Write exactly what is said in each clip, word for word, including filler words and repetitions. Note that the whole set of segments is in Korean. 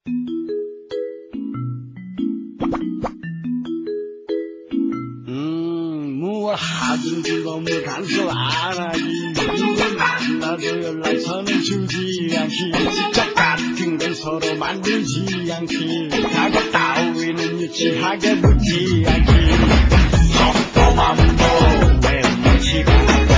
음, 무엇하든지 너무 간섭 안 하기. 누굴 만나도 연락처는 주지 않기. 직접 같은 건 서로 만들지 않기. 작업 따위는 유치하게 묻지 않기. 섭섭함도 왜 묻히고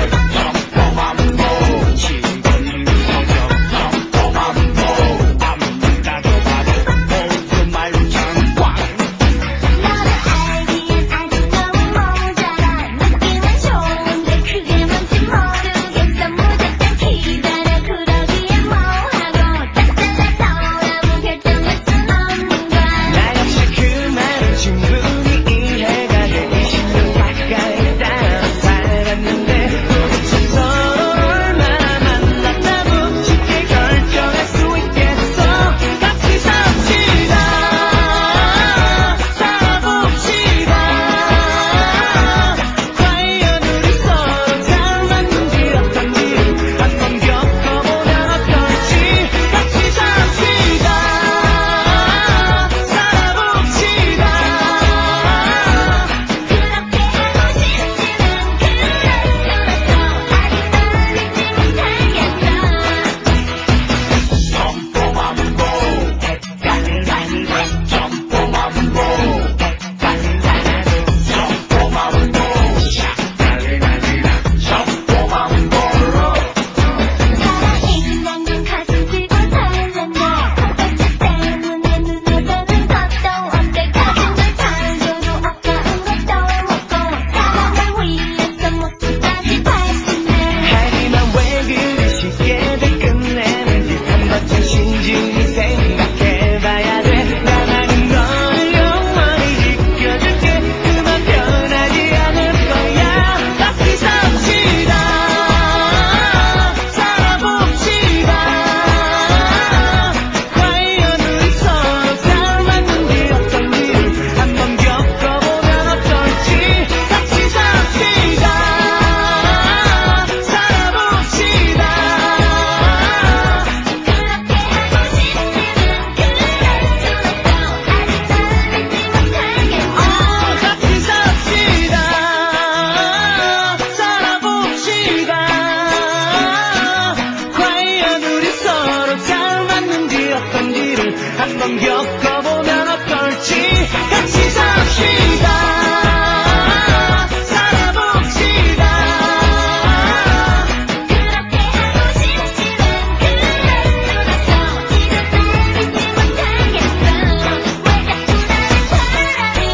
섭섭함도 치고는 성격 섭섭함도 아무리 따져봐도 모두 말로 장광. 너를 알기엔 아직 너무 모자라. 느낌은 좋은데 그게 뭔지 모르겠어. 무작정 기다려 그러기엔 뭐하고 딱 잘라서라고 결정할 순 없는 거야. 나 역시 그 말은 충분히 이해가 돼. 이십 년 가까이 따라 살았는데 도대체 서로를 얼마나 만났다고 쉽게 결정할 수 있겠어. 같이 삽시다 살아봅시다. 과연 우리 서로 잘 맞는지 어떤지 한번 겪어보면 어떨지. 같이 삽시다 살아봅시다. 그렇게 하고 싶지만 한번 겪어보면 어떨지. 같이 삽시다 살아봅시다. 그렇게 하고 싶지만 그럴 순 없어. 지금 날 믿지 못하겠어. 왜 자꾸 나를 차라리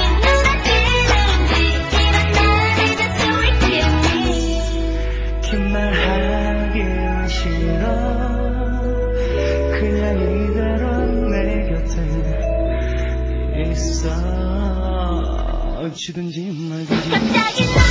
눈앞이는지 이런 날 잊을 수 있겠니. 긴 말 하기 싫어. 그냥 이대로 내 곁에 있어. 주든지 말든지 갑자기 너